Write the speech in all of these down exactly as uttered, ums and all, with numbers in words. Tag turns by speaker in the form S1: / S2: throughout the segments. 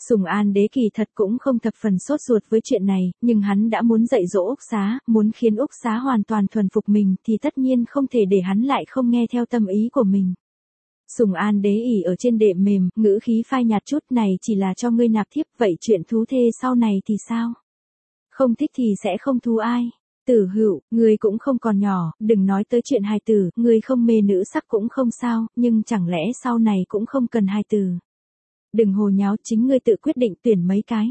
S1: Sùng An Đế kỳ thật cũng không thập phần sốt ruột với chuyện này, nhưng hắn đã muốn dạy dỗ Úc Xá, muốn khiến Úc Xá hoàn toàn thuần phục mình thì tất nhiên không thể để hắn lại không nghe theo tâm ý của mình. Sùng An Đế ỉ ở trên đệm mềm, ngữ khí phai nhạt chút, này chỉ là cho ngươi nạp thiếp, vậy chuyện thú thê sau này thì sao? Không thích thì sẽ không thú ai. Tử Hựu, ngươi cũng không còn nhỏ, đừng nói tới chuyện hài tử, ngươi không mê nữ sắc cũng không sao, nhưng chẳng lẽ sau này cũng không cần hài tử. Đừng hồ nháo, chính ngươi tự quyết định tuyển mấy cái.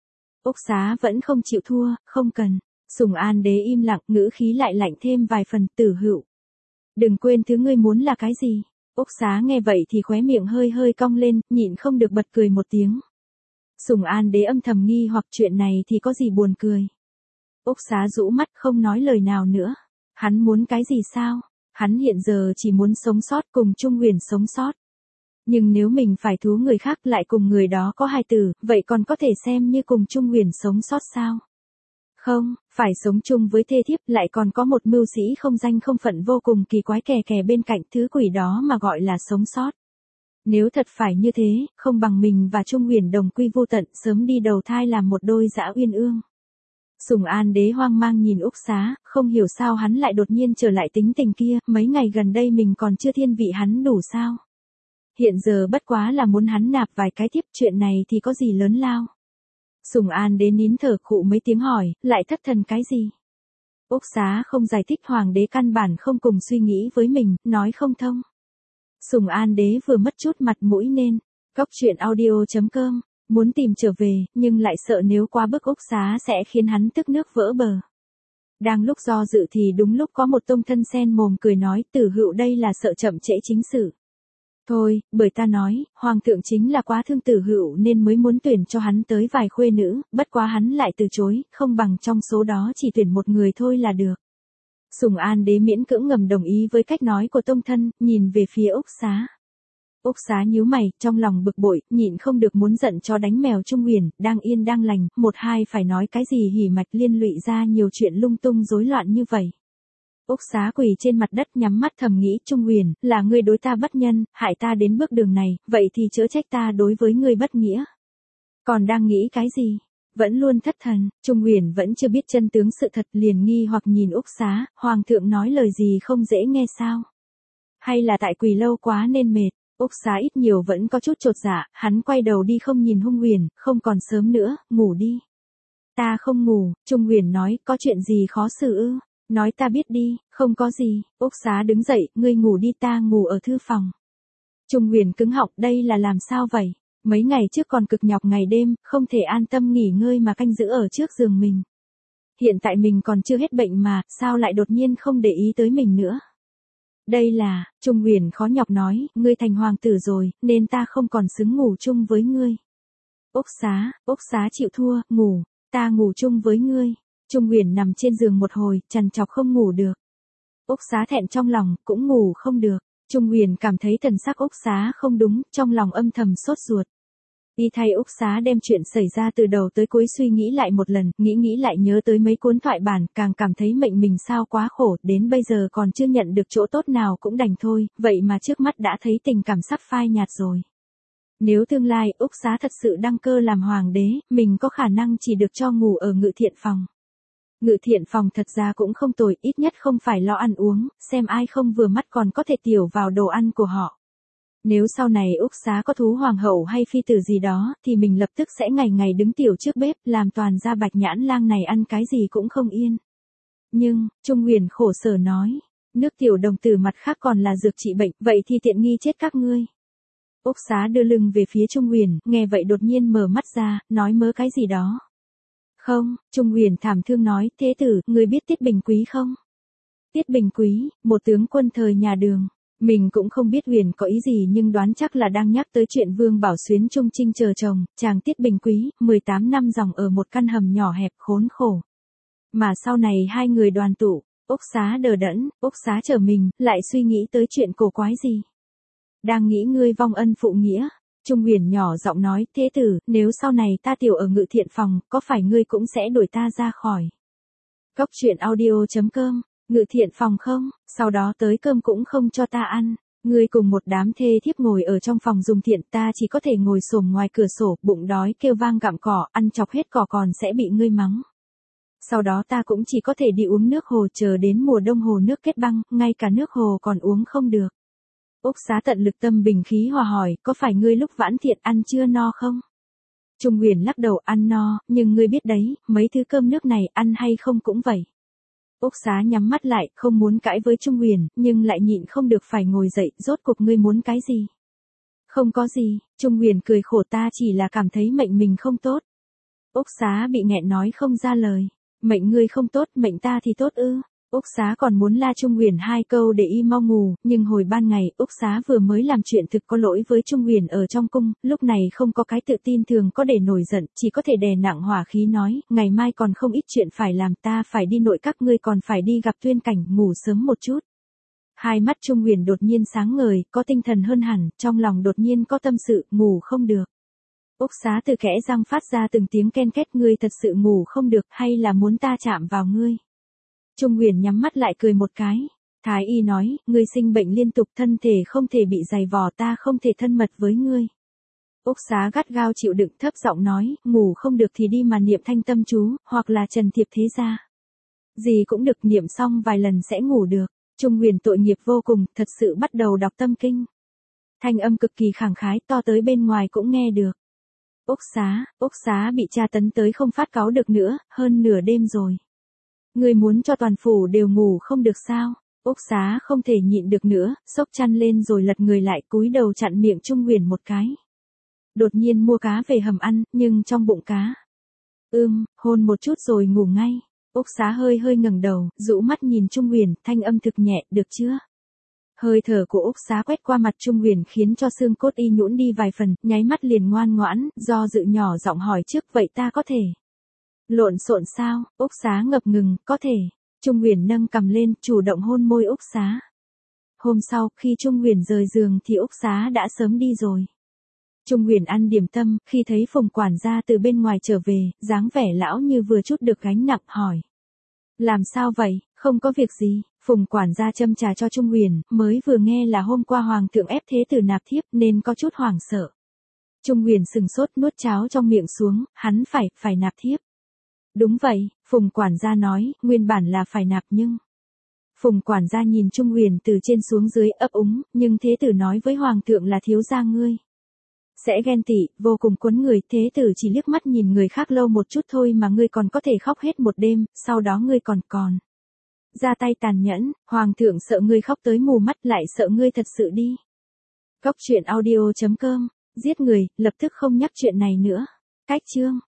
S1: Úc Xá vẫn không chịu thua, không cần. Sùng An Đế im lặng, ngữ khí lại lạnh thêm vài phần. Tử Hựu, đừng quên thứ ngươi muốn là cái gì. Úc Xá nghe vậy thì khóe miệng hơi hơi cong lên, nhịn không được bật cười một tiếng. Sùng An Đế âm thầm nghi hoặc chuyện này thì có gì buồn cười. Úc Xá rũ mắt không nói lời nào nữa. Hắn muốn cái gì sao? Hắn hiện giờ chỉ muốn sống sót, cùng Trung Huyền sống sót. Nhưng nếu mình phải thú người khác lại cùng người đó có hài tử, vậy còn có thể xem như cùng Trung Huyền sống sót sao? Không, phải sống chung với thê thiếp, lại còn có một mưu sĩ không danh không phận vô cùng kỳ quái kè kè bên cạnh, thứ quỷ đó mà gọi là sống sót. Nếu thật phải như thế, không bằng mình và Trung Huyền đồng quy vô tận, sớm đi đầu thai làm một đôi dã uyên ương. Sùng An Đế hoang mang nhìn Úc Xá, không hiểu sao hắn lại đột nhiên trở lại tính tình kia, mấy ngày gần đây mình còn chưa thiên vị hắn đủ sao. Hiện giờ bất quá là muốn hắn nạp vài cái thiếp, chuyện này thì có gì lớn lao. Sùng An Đế nín thở khụ mấy tiếng hỏi, lại thất thần cái gì? Úc Xá không giải thích, hoàng đế căn bản không cùng suy nghĩ với mình, nói không thông. Sùng An Đế vừa mất chút mặt mũi nên, cóc truyện audio chấm com, muốn tìm trở về, nhưng lại sợ nếu quá bức Úc Xá sẽ khiến hắn tức nước vỡ bờ. Đang lúc do dự thì đúng lúc có một tông thân sen mồm cười nói, Tử Hựu đây là sợ chậm trễ chính sự. Thôi, bởi ta nói, hoàng thượng chính là quá thương Tử Hựu nên mới muốn tuyển cho hắn tới vài khuê nữ, bất quá hắn lại từ chối, không bằng trong số đó chỉ tuyển một người thôi là được. Sùng An Đế miễn cưỡng ngầm đồng ý với cách nói của tông thân, nhìn về phía Úc Xá. Úc Xá nhíu mày, trong lòng bực bội, nhịn không được muốn giận cho đánh mèo Trung Huyền, đang yên đang lành, một hai phải nói cái gì hỉ mạch liên lụy ra nhiều chuyện lung tung rối loạn như vậy. Úc Xá quỳ trên mặt đất nhắm mắt thầm nghĩ, Trung Huyền, là ngươi đối ta bất nhân, hại ta đến bước đường này, vậy thì chớ trách ta đối với ngươi bất nghĩa. Còn đang nghĩ cái gì? Vẫn luôn thất thần, Trung Huyền vẫn chưa biết chân tướng sự thật, liền nghi hoặc nhìn Úc Xá, hoàng thượng nói lời gì không dễ nghe sao? Hay là tại quỳ lâu quá nên mệt? Úc Xá ít nhiều vẫn có chút chột dạ, hắn quay đầu đi không nhìn Hung Huyền, không còn sớm nữa, ngủ đi. Ta không ngủ, Trung Huyền nói, có chuyện gì khó xử ư? Nói ta biết đi, không có gì. Úc Xá đứng dậy, ngươi ngủ đi, ta ngủ ở thư phòng. Trung Huyền cứng họng, đây là làm sao vậy? Mấy ngày trước còn cực nhọc ngày đêm, không thể an tâm nghỉ ngơi mà canh giữ ở trước giường mình. Hiện tại mình còn chưa hết bệnh mà, sao lại đột nhiên không để ý tới mình nữa? Đây là, Trung Huyền khó nhọc nói, ngươi thành hoàng tử rồi, nên ta không còn xứng ngủ chung với ngươi. Úc Xá, Úc Xá chịu thua, ngủ, ta ngủ chung với ngươi. Trung Huyền nằm trên giường một hồi, trằn trọc không ngủ được. Úc Xá thẹn trong lòng, cũng ngủ không được. Trung Huyền cảm thấy thần sắc Úc Xá không đúng, trong lòng âm thầm sốt ruột. Đi thay Úc Xá đem chuyện xảy ra từ đầu tới cuối suy nghĩ lại một lần, nghĩ nghĩ lại nhớ tới mấy cuốn thoại bản, càng cảm thấy mệnh mình sao quá khổ, đến bây giờ còn chưa nhận được chỗ tốt nào cũng đành thôi, vậy mà trước mắt đã thấy tình cảm sắp phai nhạt rồi. Nếu tương lai Úc Xá thật sự đăng cơ làm hoàng đế, mình có khả năng chỉ được cho ngủ ở ngự thiện phòng. Ngự thiện phòng thật ra cũng không tồi, ít nhất không phải lo ăn uống, xem ai không vừa mắt còn có thể tiểu vào đồ ăn của họ. Nếu sau này Úc Xá có thú hoàng hậu hay phi tử gì đó, thì mình lập tức sẽ ngày ngày đứng tiểu trước bếp, làm toàn gia Bạch Nhãn Lang này ăn cái gì cũng không yên. Nhưng, Trung Huyền khổ sở nói, nước tiểu đồng tử mặt khác còn là dược trị bệnh, vậy thì tiện nghi chết các ngươi. Úc Xá đưa lưng về phía Trung Huyền, nghe vậy đột nhiên mở mắt ra, nói mớ cái gì đó. Không, Trung Huyền thảm thương nói, thế tử, ngươi biết Tiết Bình Quý không? Tiết Bình Quý, một tướng quân thời nhà Đường. Mình cũng không biết Huyền có ý gì nhưng đoán chắc là đang nhắc tới chuyện Vương Bảo Xuyến trung trinh chờ chồng, chàng Tiết Bình Quý, mười tám năm dòng ở một căn hầm nhỏ hẹp khốn khổ. Mà sau này hai người đoàn tụ, Úc Xá đờ đẫn, Úc Xá chờ mình, lại suy nghĩ tới chuyện cổ quái gì. Đang nghĩ ngươi vong ân phụ nghĩa. Trung Huyền nhỏ giọng nói, thế tử, nếu sau này ta tiểu ở ngự thiện phòng, có phải ngươi cũng sẽ đuổi ta ra khỏi? Cóc truyện audio chấm com, ngự thiện phòng không, sau đó tới cơm cũng không cho ta ăn. Ngươi cùng một đám thê thiếp ngồi ở trong phòng dùng thiện, ta chỉ có thể ngồi xổm ngoài cửa sổ, bụng đói kêu vang gặm cỏ, ăn chọc hết cỏ còn sẽ bị ngươi mắng. Sau đó ta cũng chỉ có thể đi uống nước hồ, chờ đến mùa đông hồ nước kết băng, ngay cả nước hồ còn uống không được. Úc Xá tận lực tâm bình khí hòa hỏi, có phải ngươi lúc vãn thiện ăn chưa no không? Trung Huyền lắc đầu, ăn no, nhưng ngươi biết đấy, mấy thứ cơm nước này ăn hay không cũng vậy. Úc Xá nhắm mắt lại, không muốn cãi với Trung Huyền, nhưng lại nhịn không được phải ngồi dậy, rốt cuộc ngươi muốn cái gì? Không có gì, Trung Huyền cười khổ, ta chỉ là cảm thấy mệnh mình không tốt. Úc Xá bị nghẹn nói không ra lời. Mệnh ngươi không tốt, mệnh ta thì tốt ư? Úc Xá còn muốn la Trung Huyền hai câu để y mau ngủ, nhưng hồi ban ngày, Úc Xá vừa mới làm chuyện thực có lỗi với Trung Huyền ở trong cung, lúc này không có cái tự tin thường có để nổi giận, chỉ có thể đè nặng hỏa khí nói, ngày mai còn không ít chuyện phải làm, ta phải đi nội các, ngươi còn phải đi gặp Tuyên Cảnh, ngủ sớm một chút. Hai mắt Trung Huyền đột nhiên sáng ngời, có tinh thần hơn hẳn, trong lòng đột nhiên có tâm sự, ngủ không được. Úc Xá từ kẽ răng phát ra từng tiếng ken két, ngươi thật sự ngủ không được, hay là muốn ta chạm vào ngươi? Trung Huyền nhắm mắt lại cười một cái. Thái y nói, ngươi sinh bệnh liên tục, thân thể không thể bị dày vò, ta không thể thân mật với ngươi. Úc Xá gắt gao chịu đựng, thấp giọng nói, ngủ không được thì đi mà niệm thanh tâm chú, hoặc là trần thiệp thế gia. Gì cũng được, niệm xong vài lần sẽ ngủ được. Trung Huyền tội nghiệp vô cùng, thật sự bắt đầu đọc tâm kinh. Thanh âm cực kỳ khẳng khái, to tới bên ngoài cũng nghe được. Úc Xá, Úc Xá bị tra tấn tới không phát cáu được nữa, hơn nửa đêm rồi. Ngươi muốn cho toàn phủ đều ngủ không được sao? Úc Xá không thể nhịn được nữa, xốc chăn lên rồi lật người lại, cúi đầu chặn miệng Trung Huyền một cái. Đột nhiên mua cá về hầm ăn, nhưng trong bụng cá. Ưm, hôn một chút rồi ngủ ngay. Úc Xá hơi hơi ngẩng đầu, rũ mắt nhìn Trung Huyền, thanh âm thực nhẹ, được chưa? Hơi thở của Úc Xá quét qua mặt Trung Huyền khiến cho xương cốt y nhũn đi vài phần, nháy mắt liền ngoan ngoãn, do dự nhỏ giọng hỏi trước, vậy ta có thể lộn xộn sao? Úc Xá ngập ngừng, có thể. Trung Huyền nâng cằm lên, chủ động hôn môi Úc Xá. Hôm sau, khi Trung Huyền rời giường thì Úc Xá đã sớm đi rồi. Trung Huyền ăn điểm tâm, khi thấy Phùng quản gia từ bên ngoài trở về, dáng vẻ lão như vừa chút được gánh nặng, hỏi. Làm sao vậy, không có việc gì, Phùng quản gia châm trà cho Trung Huyền, mới vừa nghe là hôm qua Hoàng thượng ép thế tử nạp thiếp nên có chút hoảng sợ. Trung Huyền sừng sốt, nuốt cháo trong miệng xuống, hắn phải, phải nạp thiếp. Đúng vậy, Phùng quản gia nói, nguyên bản là phải nạp nhưng... Phùng quản gia nhìn Trung Huyền từ trên xuống dưới ấp úng, nhưng thế tử nói với Hoàng thượng là thiếu gia ngươi. Sẽ ghen tị, vô cùng cuốn người, thế tử chỉ liếc mắt nhìn người khác lâu một chút thôi mà ngươi còn có thể khóc hết một đêm, sau đó ngươi còn còn. Ra tay tàn nhẫn, Hoàng thượng sợ ngươi khóc tới mù mắt lại sợ ngươi thật sự đi. Góc truyện audio chấm com, giết người, lập tức không nhắc chuyện này nữa. Cách chương.